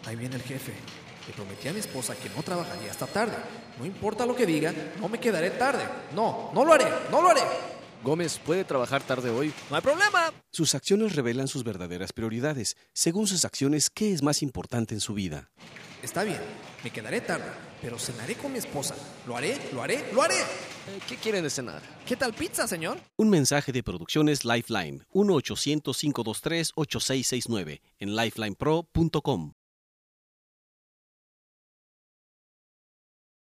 Ahí viene el jefe. Le prometí a mi esposa que no trabajaría hasta tarde. No importa lo que diga, no me quedaré tarde. No, no lo haré, no lo haré. Gómez puede trabajar tarde hoy. No hay problema. Sus acciones revelan sus verdaderas prioridades. Según sus acciones, ¿qué es más importante en su vida? Está bien, me quedaré tarde, pero cenaré con mi esposa. Lo haré, lo haré, lo haré. ¿Qué quieren de cenar? ¿Qué tal pizza, señor? Un mensaje de Producciones Lifeline, 1-800-523-8669, en lifelinepro.com.